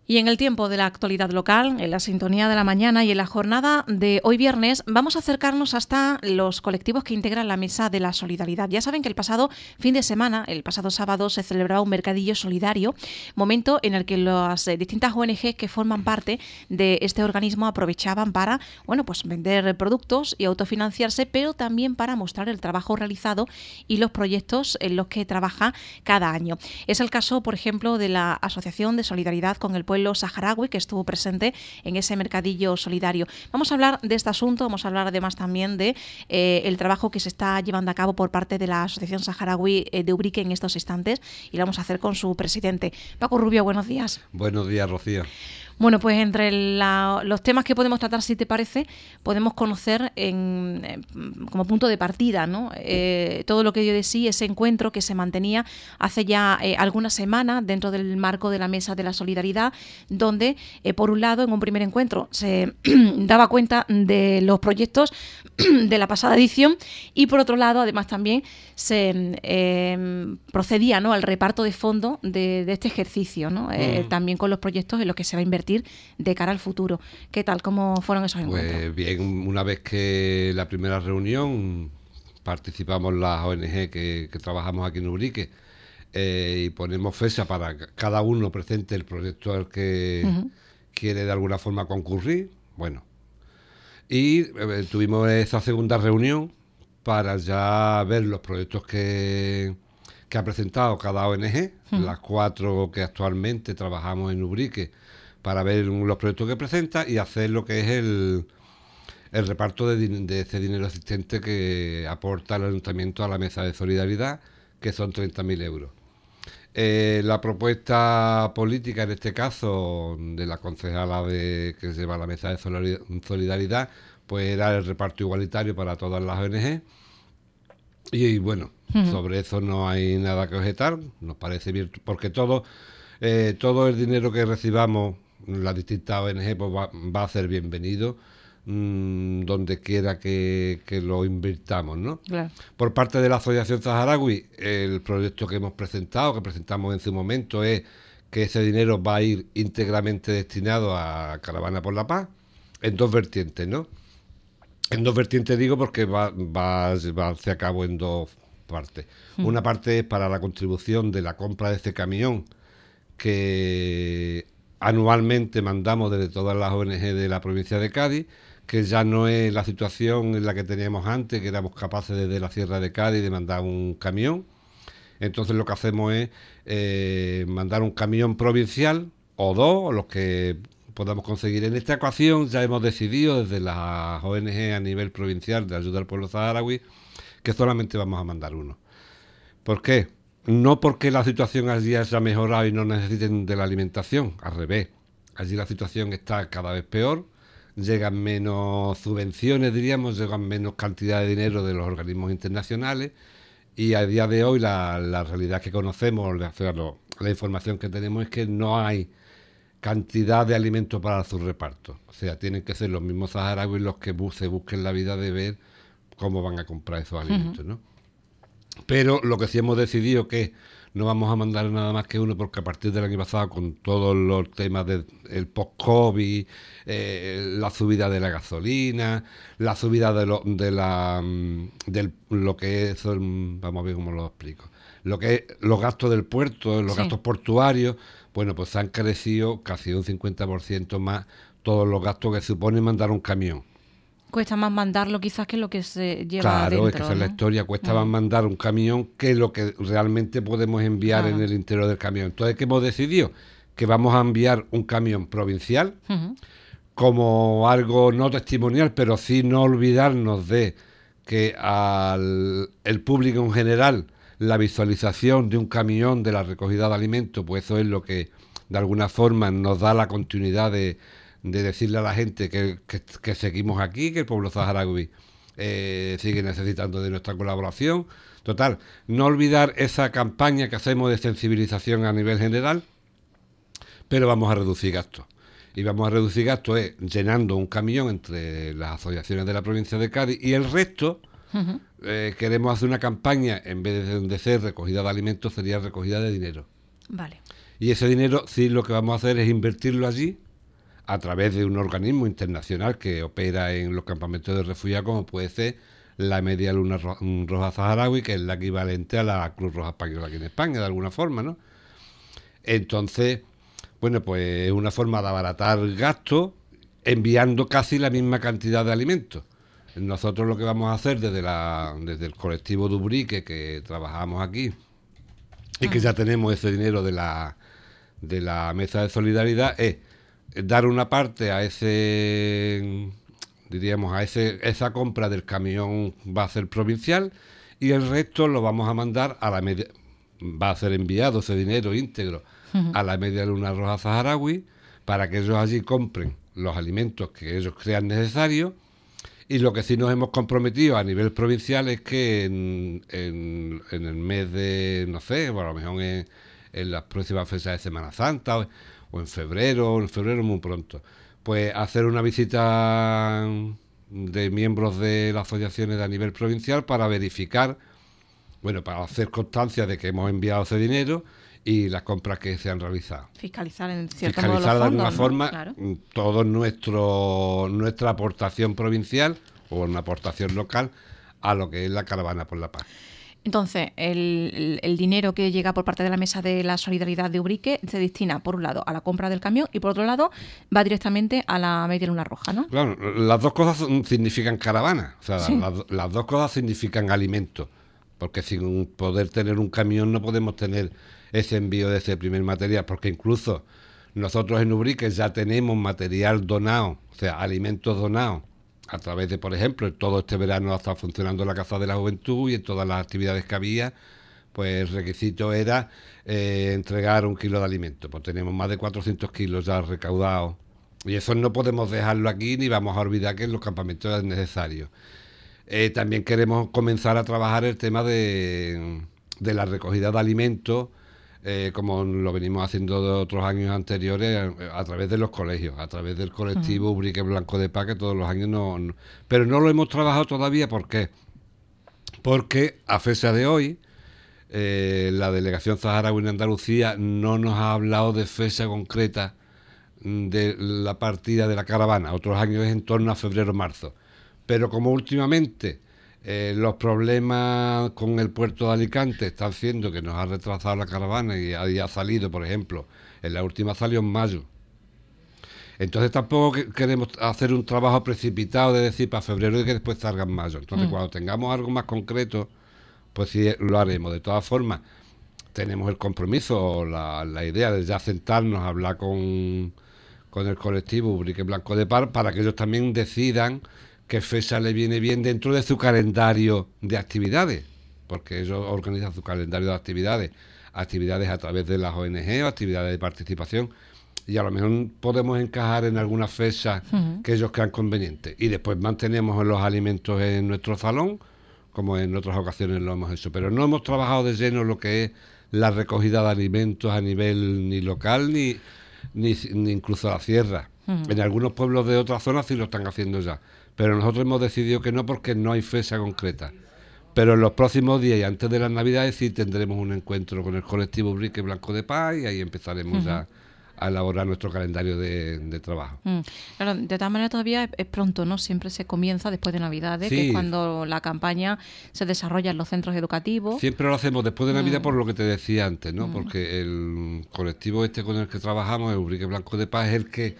Y en el tiempo de la actualidad local, en la sintonía de la mañana y en la jornada de hoy viernes, vamos a acercarnos hasta los colectivos que integran la Mesa de la Solidaridad. Ya saben que el pasado fin de semana, el pasado sábado, se celebraba un mercadillo solidario, momento en el que las distintas ONG que forman parte de este organismo aprovechaban para, pues vender productos y autofinanciarse, pero también para mostrar el trabajo realizado y los proyectos en los que trabaja cada año. Es el caso, por ejemplo, de la Asociación de Solidaridad con el Pueblo Saharaui, que estuvo presente en ese mercadillo solidario. Vamos a hablar de este asunto, vamos a hablar además también de el trabajo que se está llevando a cabo por parte de la Asociación Saharaui de Ubrique en estos instantes, y lo vamos a hacer con su presidente. Paco Rubio, buenos días. Buenos días, Rocío. Bueno, pues entre los temas que podemos tratar, si te parece, podemos conocer como punto de partida, ¿no? Todo lo que dio de sí ese encuentro que se mantenía hace ya algunas semanas dentro del marco de la Mesa de la Solidaridad, donde, por un lado, en un primer encuentro se daba cuenta de los proyectos de la pasada edición y, por otro lado, además también se procedía, ¿no?, al reparto de fondos de este ejercicio, ¿no? También con los proyectos en los que se va a invertir de cara al futuro. ¿Qué tal? ¿Cómo fueron esos encuentros? Pues bien, una vez que la primera reunión participamos las ONG que trabajamos aquí en Ubrique y ponemos fecha para que cada uno presente el proyecto al que quiere de alguna forma concurrir. Bueno, y tuvimos esa segunda reunión para ya ver los proyectos que ha presentado cada ONG, las 4 que actualmente trabajamos en Ubrique, para ver los proyectos que presenta y hacer lo que es el reparto de ese dinero existente que aporta el ayuntamiento a la Mesa de Solidaridad, que son 30.000 euros. La propuesta política, en este caso, de la concejala que lleva la Mesa de Solidaridad, pues era el reparto igualitario para todas las ONG. Y bueno, sobre eso no hay nada que objetar, nos parece bien, porque todo el dinero que recibamos, las distintas ONG, pues va a ser bienvenido donde quiera que lo invirtamos, ¿no? Claro. Por parte de la Asociación Saharaui, el proyecto que presentamos en su momento, es que ese dinero va a ir íntegramente destinado a Caravana por la Paz, en 2 vertientes, ¿no? En 2 vertientes digo porque va a llevarse a cabo en 2 partes. Una parte es para la contribución de la compra de este camión que anualmente mandamos desde todas las ONG de la provincia de Cádiz, que ya no es la situación en la que teníamos antes, que éramos capaces desde la Sierra de Cádiz de mandar un camión. Entonces lo que hacemos es mandar un camión provincial o 2, o los que podamos conseguir. En esta ocasión ya hemos decidido desde las ONG a nivel provincial de ayuda al pueblo saharaui que solamente vamos a mandar 1. ¿Por qué? No porque la situación allí haya mejorado y no necesiten de la alimentación, al revés. Allí la situación está cada vez peor, llegan menos subvenciones, diríamos, llegan menos cantidad de dinero de los organismos internacionales, y a día de hoy la realidad que conocemos, la información que tenemos, es que no hay cantidad de alimentos para su reparto. O sea, tienen que ser los mismos saharauis los que se busquen la vida de ver cómo van a comprar esos alimentos, ¿no? Pero lo que sí hemos decidido que no vamos a mandar nada más que 1, porque a partir del año pasado, con todos los temas del post-COVID, la subida de la gasolina, la subida de lo que es, vamos a ver cómo lo explico, lo que es los gastos del puerto, los gastos portuarios, bueno, pues se han crecido casi un 50% más todos los gastos que supone mandar un camión. Cuesta más mandarlo quizás que lo que se lleva claro, adentro, es que esa es ¿no? la historia, cuesta más mandar un camión que lo que realmente podemos enviar en el interior del camión. Entonces, ¿qué hemos decidido? Que vamos a enviar un camión provincial como algo no testimonial, pero sí no olvidarnos de que el público en general, la visualización de un camión de la recogida de alimentos, pues eso es lo que de alguna forma nos da la continuidad de decirle a la gente que seguimos aquí, que el pueblo saharaui sigue necesitando de nuestra colaboración. Total, no olvidar esa campaña que hacemos de sensibilización a nivel general, pero vamos a reducir gastos. Y vamos a reducir gastos llenando un camión entre las asociaciones de la provincia de Cádiz, y el resto queremos hacer una campaña, en vez de ser recogida de alimentos, sería recogida de dinero. Vale. Y ese dinero sí lo que vamos a hacer es invertirlo allí a través de un organismo internacional que opera en los campamentos de refugiados, como puede ser la Media Luna Roja Saharaui, que es la equivalente a la Cruz Roja Española aquí en España, de alguna forma, ¿no? Entonces, bueno, pues es una forma de abaratar gastos enviando casi la misma cantidad de alimentos. Nosotros lo que vamos a hacer desde el colectivo Dubrique, que trabajamos aquí, y que ya tenemos ese dinero de la mesa de solidaridad, es dar una parte a esa compra del camión va a ser provincial y el resto lo vamos a mandar a va a ser enviado ese dinero íntegro a la Media Luna Roja Saharaui para que ellos allí compren los alimentos que ellos crean necesarios. Y lo que sí nos hemos comprometido a nivel provincial es que en el mes de, no sé, bueno, a lo mejor en las próximas fechas de Semana Santa o en febrero muy pronto, pues hacer una visita de miembros de las asociaciones a nivel provincial para verificar, bueno, para hacer constancia de que hemos enviado ese dinero y las compras que se han realizado. Fiscalizar en cierto modo los Fiscalizar de alguna fondos, ¿no? forma Claro. todo nuestra aportación provincial o una aportación local a lo que es la Caravana por la Paz. Entonces, el dinero que llega por parte de la Mesa de la Solidaridad de Ubrique se destina, por un lado, a la compra del camión y, por otro lado, va directamente a la Media Luna Roja, ¿no? Claro, las dos cosas significan caravana, o sea, Sí. las dos cosas significan alimento, porque sin poder tener un camión no podemos tener ese envío de ese primer material, porque incluso nosotros en Ubrique ya tenemos material donado, o sea, alimentos donados, a través de, por ejemplo, todo este verano ha estado funcionando la Casa de la Juventud y en todas las actividades que había, pues el requisito era entregar 1 kilo de alimento. Pues tenemos más de 400 kilos ya recaudados y eso no podemos dejarlo aquí ni vamos a olvidar que en los campamentos es necesario. También queremos comenzar a trabajar el tema de la recogida de alimentos, como lo venimos haciendo de otros años anteriores, a través de los colegios, a través del colectivo Ubrique Blanco de Paz, que todos los años pero no lo hemos trabajado todavía. ¿Por qué? Porque a fecha de hoy la delegación saharaui en Andalucía no nos ha hablado de fecha concreta de la partida de la caravana. Otros años es en torno a febrero-marzo. Pero como últimamente los problemas con el puerto de Alicante están haciendo que nos ha retrasado la caravana y ha salido, por ejemplo, en la última salió en mayo. Entonces tampoco queremos hacer un trabajo precipitado de decir para febrero y que después salga en mayo. Entonces cuando tengamos algo más concreto, pues sí lo haremos. De todas formas, tenemos el compromiso, la idea de ya sentarnos a hablar con el colectivo Ubrique Blanco de Paz para que ellos también decidan qué fecha le viene bien dentro de su calendario de actividades, porque ellos organizan su calendario de actividades a través de las ONG o actividades de participación, y a lo mejor podemos encajar en alguna fecha que ellos crean conveniente. Y después mantenemos los alimentos en nuestro salón, como en otras ocasiones lo hemos hecho, pero no hemos trabajado de lleno lo que es la recogida de alimentos a nivel ni local ni incluso a la sierra. En algunos pueblos de otras zonas sí lo están haciendo ya, pero nosotros hemos decidido que no porque no hay fecha concreta. Pero en los próximos días y antes de las Navidades sí tendremos un encuentro con el colectivo Ubrique Blanco de Paz y ahí empezaremos ya a elaborar nuestro calendario de trabajo. Claro, de todas maneras todavía es pronto, ¿no? Siempre se comienza después de Navidades, Sí. que es cuando la campaña se desarrolla en los centros educativos. Siempre lo hacemos después de Navidad por lo que te decía antes, ¿no? Porque el colectivo este con el que trabajamos, el Ubrique Blanco de Paz, es el que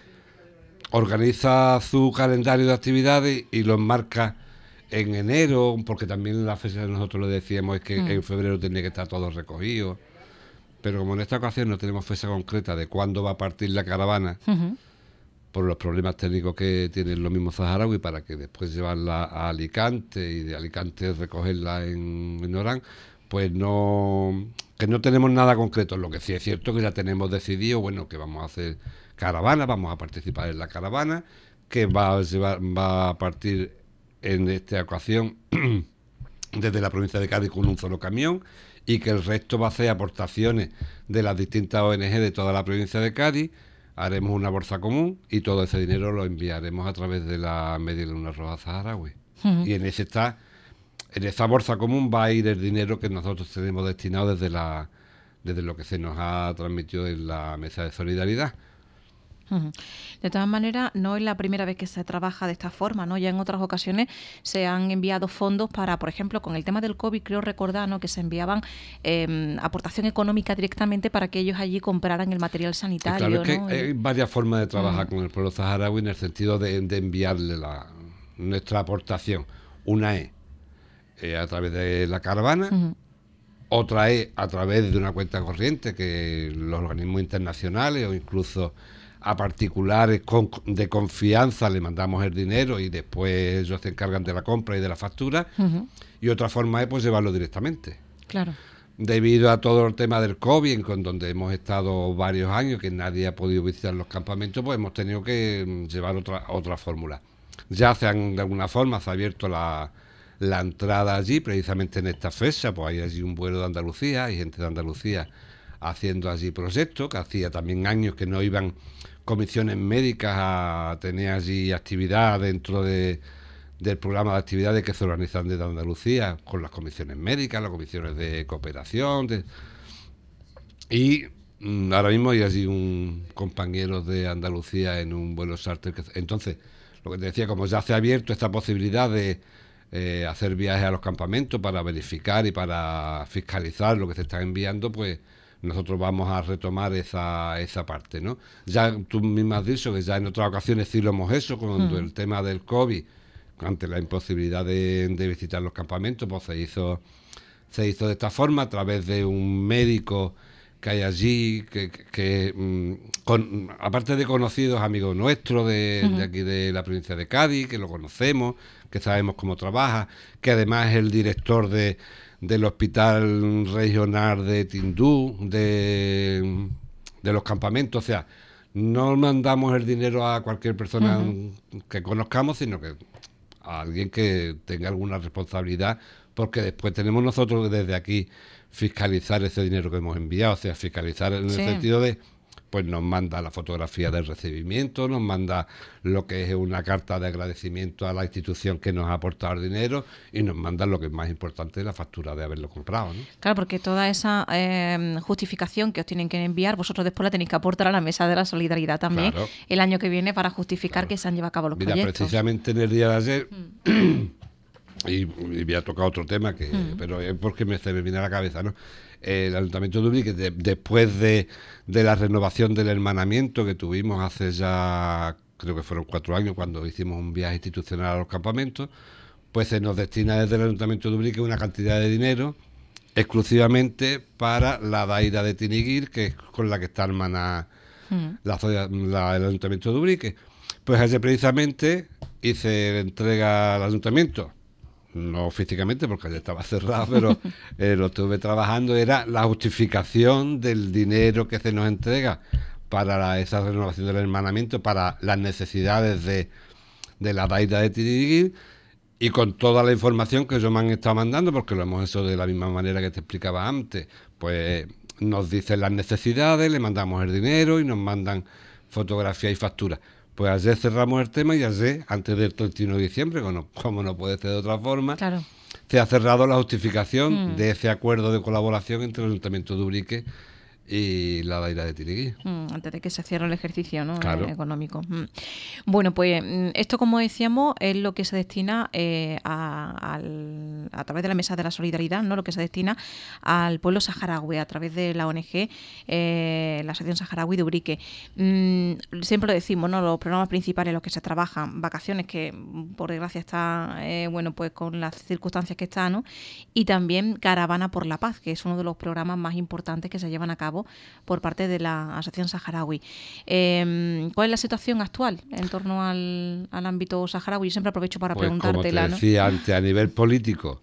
organiza su calendario de actividades y lo enmarca en enero, porque también la fecha de nosotros lo decíamos es que en febrero tenía que estar todo recogido. Pero como en esta ocasión no tenemos fecha concreta de cuándo va a partir la caravana, por los problemas técnicos que tienen los mismos saharauis para que después llevarla a Alicante y de Alicante recogerla en Orán, pues no tenemos nada concreto. Lo que sí es cierto que ya tenemos decidido, bueno, que vamos a hacer caravana, vamos a participar en la caravana, que va a partir en esta ocasión desde la provincia de Cádiz con un solo camión, y que el resto va a ser aportaciones de las distintas ONG de toda la provincia de Cádiz. Haremos una bolsa común y todo ese dinero lo enviaremos a través de la Media Luna Roja Saharaui. Y en esa bolsa común va a ir el dinero que nosotros tenemos destinado desde desde lo que se nos ha transmitido en la mesa de solidaridad. De todas maneras, no es la primera vez que se trabaja de esta forma, ¿no? Ya en otras ocasiones se han enviado fondos para, por ejemplo, con el tema del COVID, creo recordar, ¿no?, que se enviaban aportación económica directamente para que ellos allí compraran el material sanitario. Claro, es que ¿no? hay varias formas de trabajar con el pueblo saharaui en el sentido de enviarle nuestra aportación. Una es a través de la caravana, otra es a través de una cuenta corriente que los organismos internacionales o incluso a particulares de confianza le mandamos el dinero y después ellos se encargan de la compra y de la factura. Y otra forma es pues llevarlo directamente. Claro. Debido a todo el tema del COVID, con donde hemos estado varios años, que nadie ha podido visitar los campamentos, pues hemos tenido que llevar otra fórmula. Ya de alguna forma se ha abierto la entrada allí, precisamente en esta fecha, pues hay allí un vuelo de Andalucía, hay gente de Andalucía haciendo allí proyectos, que hacía también años que no iban comisiones médicas a tener allí actividad dentro del programa de actividades que se organizan desde Andalucía, con las comisiones médicas, las comisiones de cooperación, y ahora mismo hay allí un compañero de Andalucía en un vuelo charter. Entonces, lo que te decía, como ya se ha abierto esta posibilidad de hacer viajes a los campamentos para verificar y para fiscalizar lo que se está enviando, pues nosotros vamos a retomar esa parte, ¿no? Ya tú misma has dicho que ya en otras ocasiones sí lo hemos hecho, cuando el tema del COVID, ante la imposibilidad de visitar los campamentos, pues se hizo de esta forma, a través de un médico que hay allí, aparte de conocidos, amigos nuestros de aquí de la provincia de Cádiz, que lo conocemos, que sabemos cómo trabaja, que además es el director del Hospital Regional de Tindú, de los campamentos. O sea, no mandamos el dinero a cualquier persona que conozcamos, sino que a alguien que tenga alguna responsabilidad, porque después tenemos nosotros desde aquí fiscalizar ese dinero que hemos enviado. O sea, fiscalizar en el sentido de, pues nos manda la fotografía del recibimiento, nos manda lo que es una carta de agradecimiento a la institución que nos ha aportado el dinero y nos manda lo que es más importante, la factura de haberlo comprado, ¿no? Claro, porque toda esa justificación que os tienen que enviar, vosotros después la tenéis que aportar a la mesa de la solidaridad también, claro, el año que viene, para justificar que se han llevado a cabo los proyectos. Precisamente en el día de ayer, y me ha tocado otro tema, pero es porque se me viene a la cabeza, ¿no? El Ayuntamiento de Ubrique, después de la renovación del hermanamiento que tuvimos hace ya, creo que fueron 4 años, cuando hicimos un viaje institucional a los campamentos, pues se nos destina desde el Ayuntamiento de Ubrique una cantidad de dinero exclusivamente para la daira de Tiniguir, que es con la que está hermana el Ayuntamiento de Ubrique. Pues ayer precisamente hice entrega al Ayuntamiento, no físicamente porque ya estaba cerrado, pero lo estuve trabajando, era la justificación del dinero que se nos entrega para esa renovación del hermanamiento, para las necesidades de la daira de Tiniguir, y con toda la información que ellos me han estado mandando, porque lo hemos hecho de la misma manera que te explicaba antes. Pues nos dicen las necesidades, le mandamos el dinero y nos mandan fotografías y facturas. Pues ayer cerramos el tema y ayer, antes del 31 de diciembre, como no puede ser de otra forma, claro, se ha cerrado la justificación de ese acuerdo de colaboración entre el Ayuntamiento de Ubrique y la daira de Tiniguir. Antes de que se cierre el ejercicio, ¿no? Claro. Económico. Bueno, pues esto, como decíamos, es lo que se destina a través de la Mesa de la Solidaridad, ¿no? Lo que se destina al pueblo saharaui a través de la ONG, la Asociación Saharaui de Ubrique. Siempre lo decimos, ¿no? Los programas principales en los que se trabajan, vacaciones, que por desgracia está, bueno, pues con las circunstancias que está, ¿no? Y también Caravana por la Paz, que es uno de los programas más importantes que se llevan a cabo por parte de la Asociación Saharaui. ¿Cuál es la situación actual en torno al ámbito saharaui? Yo siempre aprovecho para preguntártela, como te decía antes, a nivel político,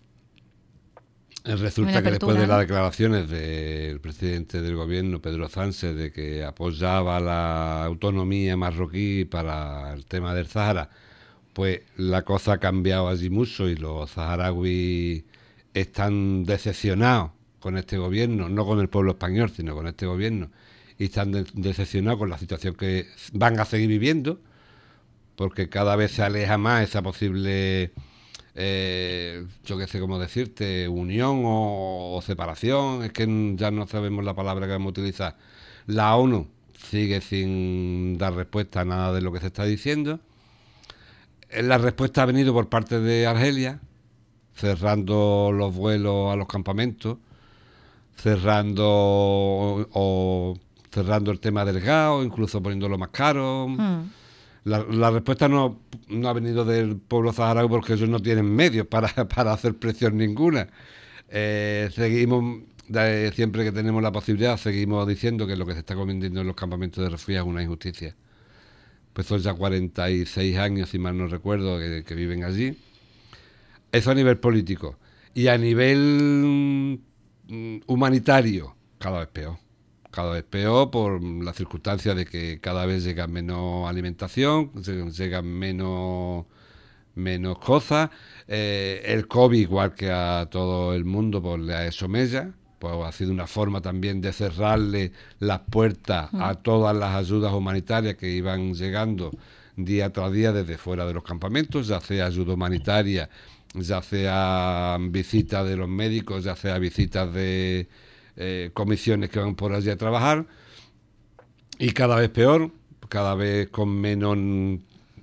resulta que después de las declaraciones del presidente del gobierno, Pedro Sánchez, de que apoyaba la autonomía marroquí para el tema del Sahara, pues la cosa ha cambiado allí mucho y los saharauis están decepcionados con este gobierno, no con el pueblo español, sino con este gobierno, y están decepcionados con la situación que van a seguir viviendo, porque cada vez se aleja más esa posible yo qué sé cómo decirte, unión o separación, es que ya no sabemos la palabra que vamos a utilizar. La ONU sigue sin dar respuesta a nada de lo que se está diciendo. La respuesta ha venido por parte de Argelia, cerrando los vuelos a los campamentos, cerrando el tema del gas, incluso poniéndolo más caro. La respuesta no ha venido del pueblo saharaui porque ellos no tienen medios para hacer presión ninguna. Seguimos, siempre que tenemos la posibilidad, seguimos diciendo que lo que se está cometiendo en los campamentos de refugiados es una injusticia. Pues son ya 46 años, si mal no recuerdo, que viven allí. Eso a nivel político. Y a nivel humanitario, cada vez peor. Cada vez peor por la circunstancia de que cada vez llega menos alimentación, llegan menos cosas. El COVID, igual que a todo el mundo, pues le ha hecho mella. Pues ha sido una forma también de cerrarle las puertas a todas las ayudas humanitarias que iban llegando día tras día desde fuera de los campamentos, ya sea ayuda humanitaria, ya sea visitas de los médicos, ya sea visitas de comisiones que van por allí a trabajar, y cada vez peor, cada vez con menos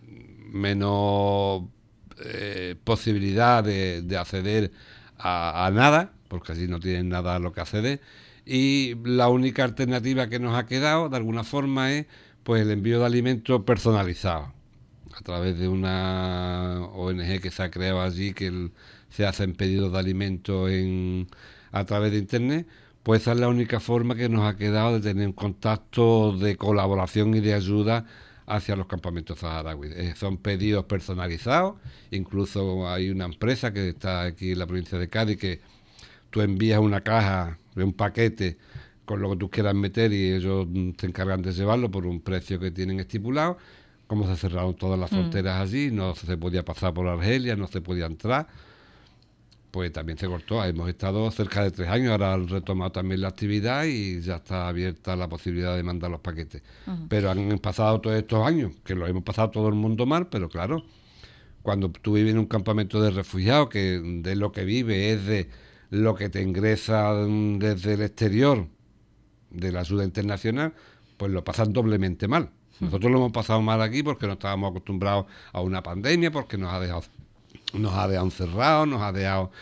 posibilidad de acceder a nada, porque allí no tienen nada a lo que acceder, y la única alternativa que nos ha quedado de alguna forma es pues el envío de alimentos personalizados a través de una ONG que se ha creado allí, que se hacen pedidos de alimentos a través de internet. Pues esa es la única forma que nos ha quedado de tener un contacto de colaboración y de ayuda hacia los campamentos saharauis. Son pedidos personalizados, incluso hay una empresa que está aquí en la provincia de Cádiz que tú envías una caja de un paquete con lo que tú quieras meter y ellos te encargan de llevarlo por un precio que tienen estipulado. Como se cerraron todas las fronteras allí, no se podía pasar por Argelia, no se podía entrar, pues también se cortó. Hemos estado cerca de 3 años, ahora han retomado también la actividad y ya está abierta la posibilidad de mandar los paquetes. Pero han pasado todos estos años, que lo hemos pasado todo el mundo mal, pero claro, cuando tú vives en un campamento de refugiados, que de lo que vive es de lo que te ingresa desde el exterior, de la ayuda internacional, pues lo pasan doblemente mal. Nosotros lo hemos pasado mal aquí porque no estábamos acostumbrados a una pandemia, porque nos ha dejado encerrados, nos ha dejado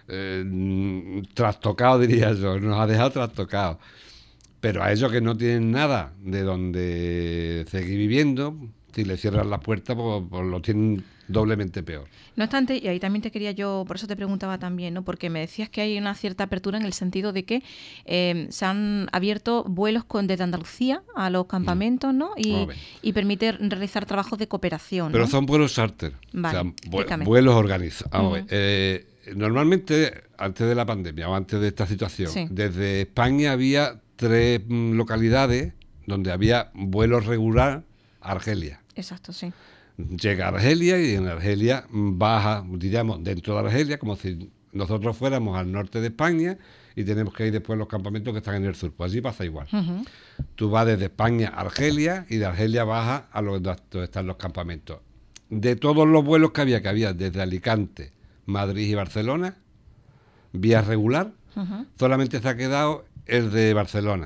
trastocados, diría yo, nos ha dejado trastocados. Pero a ellos que no tienen nada de donde seguir viviendo, si le cierran las puertas, pues lo tienen doblemente peor. No obstante, y ahí también te quería yo, por eso te preguntaba también, ¿no? Porque me decías que hay una cierta apertura en el sentido de que se han abierto vuelos desde Andalucía a los campamentos, ¿no? Y permite realizar trabajos de cooperación, ¿no? Pero son vuelos charter, vale, o sea, vuelos organizados. Normalmente, antes de la pandemia o antes de esta situación, sí, desde España había 3 localidades donde había vuelos regular a Argelia. Exacto, sí. Llega a Argelia y en Argelia baja, diríamos, dentro de Argelia, como si nosotros fuéramos al norte de España y tenemos que ir después a los campamentos que están en el sur. Pues allí pasa igual. Tú vas desde España a Argelia y de Argelia bajas a donde están los campamentos. De todos los vuelos que había desde Alicante, Madrid y Barcelona, vía regular, solamente se ha quedado el de Barcelona.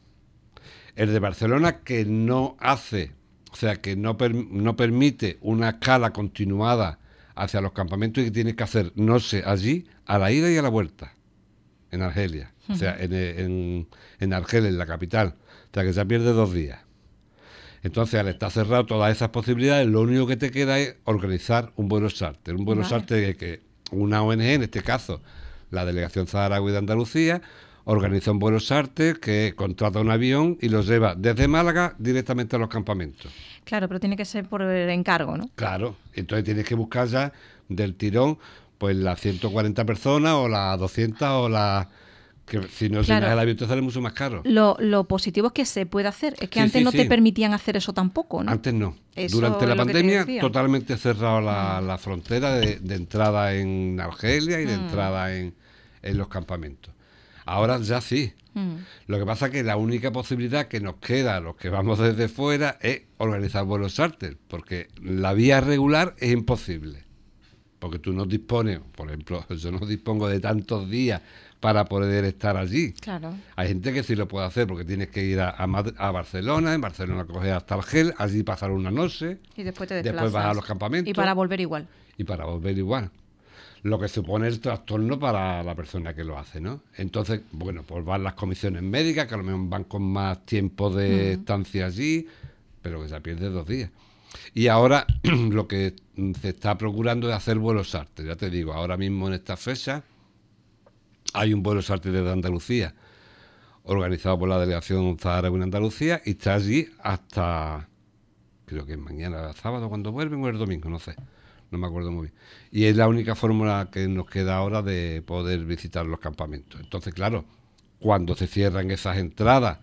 El de Barcelona que no hace... O sea, que no permite una escala continuada hacia los campamentos y que tiene que hacer, no sé, allí, a la ida y a la vuelta, en Argelia. O sea, en Argelia, en la capital. O sea, que se pierde 2 días. Entonces, al estar cerrado todas esas posibilidades, lo único que te queda es organizar un vuelo charter. Un vuelo charter que una ONG, en este caso, la Delegación Saharaui de Andalucía, organiza un vuelo charter que contrata un avión y los lleva desde Málaga directamente a los campamentos. Claro, pero tiene que ser por encargo, ¿no? Claro, entonces tienes que buscar ya del tirón pues las 140 personas o las 200 o las... que si no tienes el avión te sale mucho más caro. Lo positivo es que se puede hacer, es que antes no te permitían hacer eso tampoco, ¿no? Antes no. Durante la pandemia totalmente cerrado la frontera de entrada en Argelia y de entrada en los campamentos. Ahora ya sí. Lo que pasa es que la única posibilidad que nos queda a los que vamos desde fuera es organizar vuelos charter, porque la vía regular es imposible. porque tú no dispones, por ejemplo, yo no dispongo de tantos días para poder estar allí. Claro. Hay gente que sí lo puede hacer porque tienes que ir a Barcelona, en Barcelona coger hasta Argel, allí pasar una noche, Y después te desplazas. después vas a los campamentos. Y para volver igual. Y para volver igual. Lo que supone el trastorno para la persona que lo hace, ¿no? Entonces, bueno, pues van las comisiones médicas, que a lo mejor van con más tiempo de estancia allí, pero que se pierde 2 días. Y ahora lo que se está procurando es hacer vuelos charter. Ya te digo, ahora mismo en esta fecha hay un vuelo charter desde Andalucía, organizado por la delegación saharaui en Andalucía, y está allí hasta, creo que es mañana, sábado, cuando vuelven, o el domingo, no sé, no me acuerdo muy bien. Y es la única fórmula que nos queda ahora de poder visitar los campamentos. Entonces, claro, cuando se cierran esas entradas,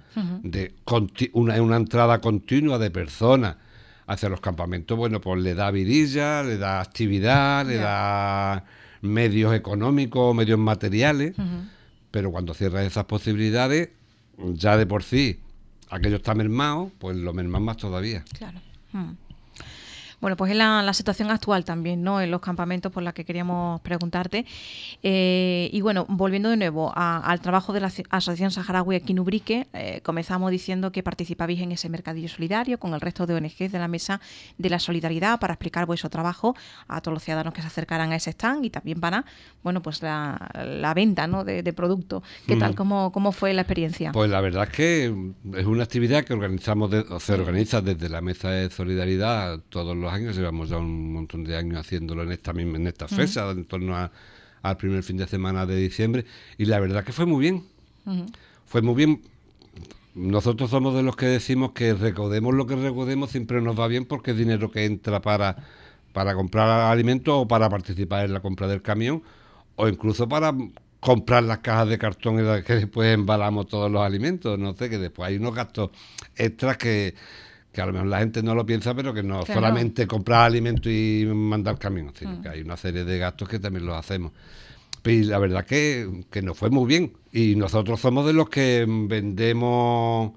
una entrada continua de personas hacia los campamentos, bueno, pues le da vidilla, le da actividad, le da medios económicos, medios materiales, pero cuando cierras esas posibilidades, ya de por sí, aquello está mermado, pues lo merman más todavía. Claro. Bueno, pues es la situación actual también, ¿no?, en los campamentos, por la que queríamos preguntarte. Y bueno, volviendo de nuevo al trabajo de la Asociación Saharaui aquí en Ubrique, comenzamos diciendo que participabais en ese mercadillo solidario con el resto de ONGs de la Mesa de la Solidaridad para explicar vuestro trabajo a todos los ciudadanos que se acercaran a ese stand, y también para, bueno, pues la venta, ¿no?, de productos. ¿Qué tal? ¿Cómo fue la experiencia? Pues la verdad es que es una actividad que se organiza desde la Mesa de Solidaridad todos los años. Llevamos ya un montón de años haciéndolo en esta fecha, en torno al primer fin de semana de diciembre, y la verdad que fue muy bien. Fue muy bien. Nosotros somos de los que decimos que recaudemos lo que recaudemos, siempre nos va bien, porque es dinero que entra para comprar alimentos, o para participar en la compra del camión, o incluso para comprar las cajas de cartón en las que después embalamos todos los alimentos. No sé, que después hay unos gastos extras que a lo mejor la gente no lo piensa, pero que no solamente comprar alimentos y mandar camión, sino que hay una serie de gastos que también los hacemos. Y la verdad que nos fue muy bien. Y nosotros somos de los que vendemos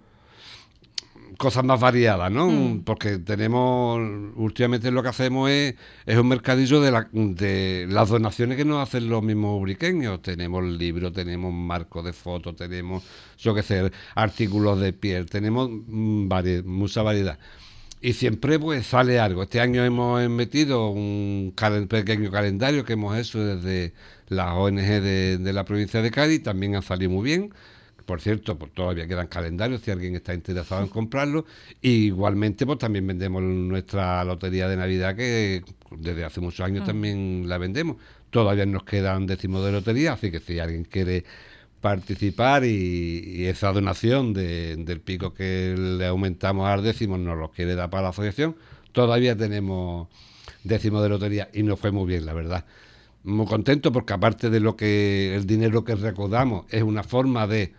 cosas más variadas, ¿no? Porque últimamente lo que hacemos es un mercadillo de las donaciones que nos hacen los mismos ubriqueños. Tenemos libros, tenemos marcos de fotos, tenemos, yo qué sé, artículos de piel, tenemos mucha variedad. Y siempre pues sale algo. Este año hemos metido un pequeño calendario que hemos hecho desde las ONG de la provincia de Cádiz, también han salido muy bien. Por cierto, pues todavía quedan calendarios si alguien está interesado en comprarlo. Y igualmente, pues también vendemos nuestra lotería de Navidad, que desde hace muchos años también la vendemos. Todavía nos quedan décimos de lotería, así que si alguien quiere participar y esa donación del pico que le aumentamos al décimo nos lo quiere dar para la asociación, todavía tenemos décimos de lotería, y nos fue muy bien, la verdad. Muy contento, porque aparte de el dinero que recaudamos es una forma de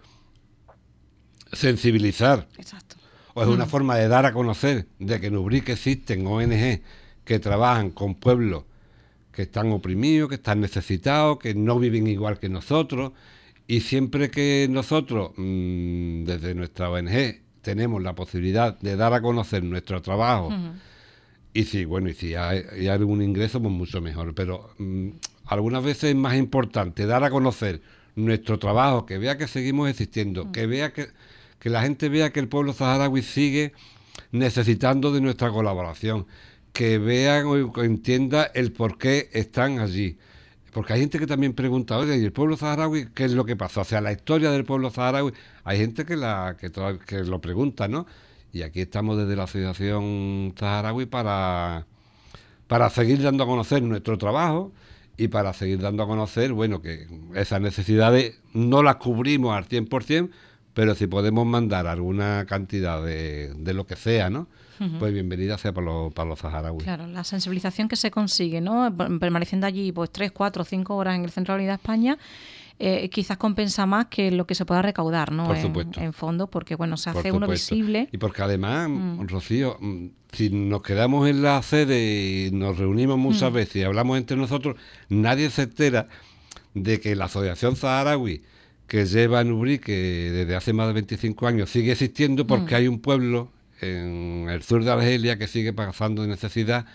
sensibilizar. Exacto. O es una forma de dar a conocer de que en Ubrique existen ONG que trabajan con pueblos que están oprimidos, que están necesitados, que no viven igual que nosotros, y siempre que nosotros desde nuestra ONG tenemos la posibilidad de dar a conocer nuestro trabajo, y si hay algún ingreso, pues mucho mejor, pero algunas veces es más importante dar a conocer nuestro trabajo, que vea que seguimos existiendo, que vea que la gente vea que el pueblo saharaui sigue necesitando de nuestra colaboración, que vean o que entienda el por qué están allí. Porque hay gente que también pregunta, oye, ¿y el pueblo saharaui qué es lo que pasó? O sea, la historia del pueblo saharaui, hay gente que lo pregunta, ¿no? Y aquí estamos desde la Asociación Saharaui para seguir dando a conocer nuestro trabajo, y para seguir dando a conocer, bueno, que esas necesidades no las cubrimos al 100%, pero si podemos mandar alguna cantidad de lo que sea, ¿no? Pues bienvenida sea para los saharauis. Claro, la sensibilización que se consigue, ¿no?, permaneciendo allí pues 3, 4, 5 horas en el Centro de la Unidad de España, quizás compensa más que lo que se pueda recaudar, ¿no?, por supuesto, en fondo, porque bueno, se hace uno visible. Y porque además, Rocío, si nos quedamos en la sede y nos reunimos muchas veces y hablamos entre nosotros, nadie se entera de que la Asociación Saharaui, que lleva en Ubrique desde hace más de 25 años, sigue existiendo, porque hay un pueblo en el sur de Argelia que sigue pasando necesidad,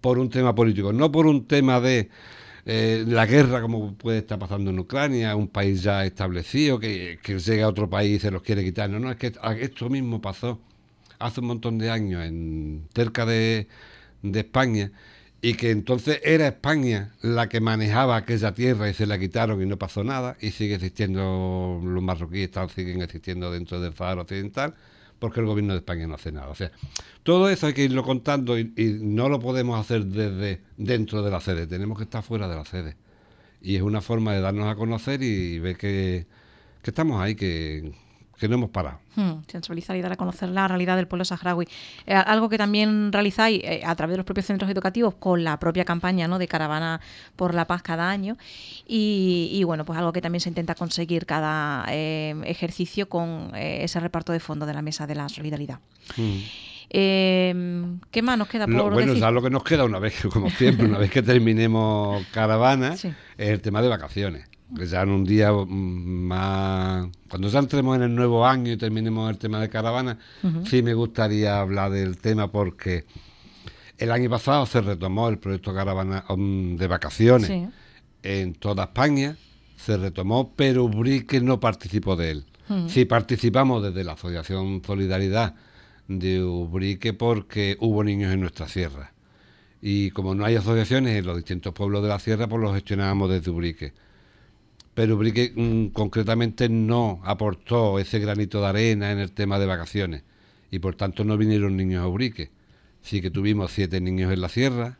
por un tema político, no por un tema de la guerra como puede estar pasando en Ucrania, un país ya establecido que llega a otro país y se los quiere quitar. No, es que esto mismo pasó hace un montón de años cerca de España, y que entonces era España la que manejaba aquella tierra y se la quitaron y no pasó nada, y sigue existiendo, los marroquíes siguen existiendo dentro del Sáhara Occidental, porque el gobierno de España no hace nada. O sea, todo eso hay que irlo contando y no lo podemos hacer desde dentro de la sede, tenemos que estar fuera de la sede. Y es una forma de darnos a conocer y ver que estamos ahí, que no hemos parado. Sensibilizar y dar a conocer la realidad del pueblo saharaui. Algo que también realizáis a través de los propios centros educativos con la propia campaña, ¿no?, de Caravana por la Paz cada año y bueno, pues algo que también se intenta conseguir cada ejercicio con ese reparto de fondos de la Mesa de la Solidaridad. ¿Qué más nos queda por decir? Ya lo que nos queda, una vez que, como siempre, una vez que terminemos Caravana, sí, es el tema de vacaciones. Que ya en un día más, cuando ya entremos en el nuevo año y terminemos el tema de Caravana, sí me gustaría hablar del tema, porque el año pasado se retomó el proyecto Caravana de vacaciones, sí, en toda España, se retomó, pero Ubrique no participó de él. Sí participamos desde la Asociación Solidaridad de Ubrique, porque hubo niños en nuestra sierra. Y como no hay asociaciones en los distintos pueblos de la sierra, pues los gestionábamos desde Ubrique. Pero Ubrique concretamente no aportó ese granito de arena en el tema de vacaciones y por tanto no vinieron niños a Ubrique. Sí que tuvimos 7 niños en la sierra,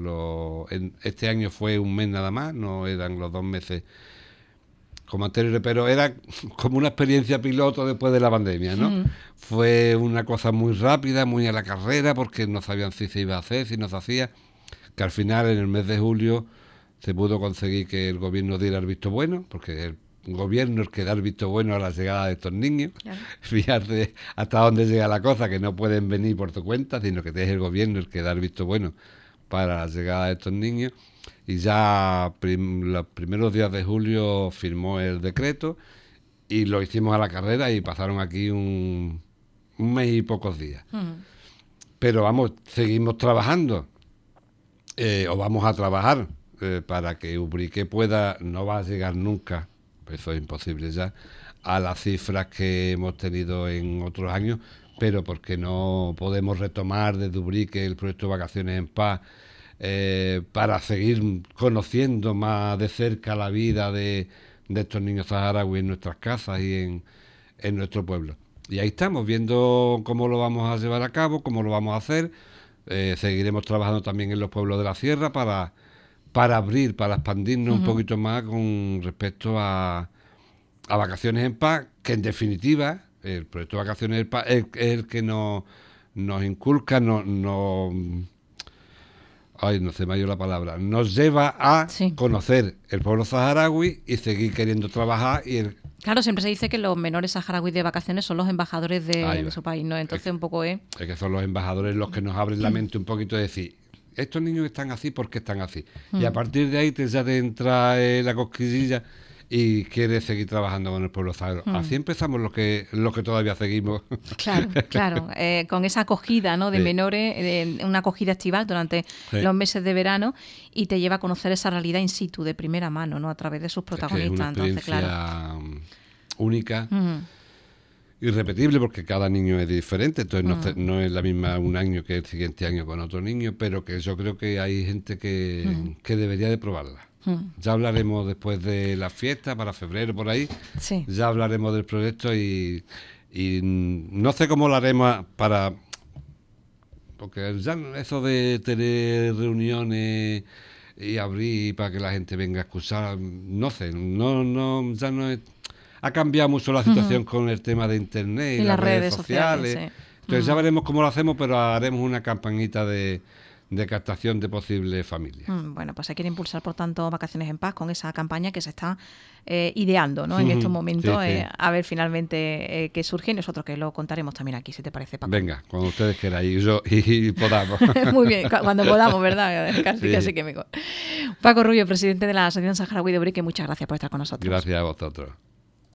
este año fue un mes nada más, no eran los 2 meses como anteriores, pero era como una experiencia piloto después de la pandemia, ¿no? Fue una cosa muy rápida, muy a la carrera, porque no sabían si se iba a hacer, si no se hacía, que al final en el mes de julio se pudo conseguir que el gobierno diera el visto bueno, porque el gobierno es el que da el visto bueno a la llegada de estos niños. Claro. Fíjate hasta dónde llega la cosa, que no pueden venir por tu cuenta, sino que es el gobierno el que da el visto bueno para la llegada de estos niños. Y ya los primeros días de julio firmó el decreto y lo hicimos a la carrera y pasaron aquí un mes y pocos días. Pero vamos, seguimos trabajando, o vamos a trabajar, para que Ubrique pueda, no va a llegar nunca, eso es imposible ya, a las cifras que hemos tenido en otros años, pero porque no podemos retomar desde Ubrique el proyecto Vacaciones en Paz, para seguir conociendo más de cerca la vida de estos niños saharauis en nuestras casas y en nuestro pueblo. Y ahí estamos, viendo cómo lo vamos a llevar a cabo, cómo lo vamos a hacer. Seguiremos trabajando también en los pueblos de la sierra para abrir, para expandirnos un poquito más con respecto a Vacaciones en Paz, que en definitiva el proyecto Vacaciones en Paz es el que nos inculca, no se me ha ido la palabra, nos lleva a conocer el pueblo saharaui y seguir queriendo trabajar. Claro, siempre se dice que los menores saharauis de vacaciones son los embajadores de su país, ¿no? Entonces un poco es que son los embajadores los que nos abren la mente un poquito de decir, estos niños están así, ¿por qué están así? Y a partir de ahí ya te entra la cosquillilla y quieres seguir trabajando con el pueblo saharaui. Así empezamos los que todavía seguimos. Claro, con esa acogida, ¿no?, de menores, una acogida estival durante los meses de verano, y te lleva a conocer esa realidad in situ, de primera mano, ¿no?, a través de sus protagonistas. Es una experiencia única, irrepetible, porque cada niño es diferente, entonces no es la misma un año que el siguiente año con otro niño, pero que yo creo que hay gente que debería de probarla. Ya hablaremos después de la fiesta, para febrero, por ahí. Sí. Ya hablaremos del proyecto y no sé cómo lo haremos porque ya eso de tener reuniones y abrir para que la gente venga a escuchar, no sé, ya no es, ha cambiado mucho la situación con el tema de internet y las redes sociales. Sí. Entonces ya veremos cómo lo hacemos, pero haremos una campañita de captación de posibles familias. Bueno, pues hay que impulsar, por tanto, Vacaciones en Paz con esa campaña que se está ideando, ¿no?, en estos momentos, a ver finalmente qué surge, y nosotros que lo contaremos también aquí, si te parece, Paco. Venga, cuando ustedes queráis y podamos. Muy bien, cuando podamos, ¿verdad? Casi que mejor. Paco Rubio, presidente de la Asociación Saharaui de Ubrique, muchas gracias por estar con nosotros. Gracias a vosotros.